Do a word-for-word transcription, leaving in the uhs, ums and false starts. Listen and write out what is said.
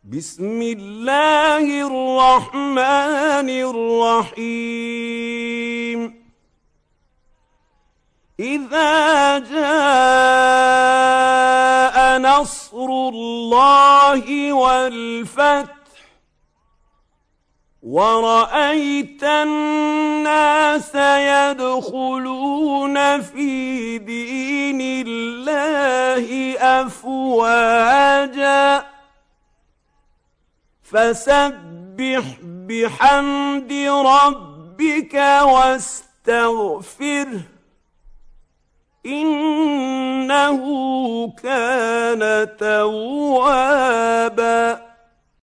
بسم الله الرحمن الرحيم إذا جاء نصر الله والفتح ورأيت الناس يدخلون في دين الله أفواجا فسبح بحمد ربك واستغفره إنه كان توابا.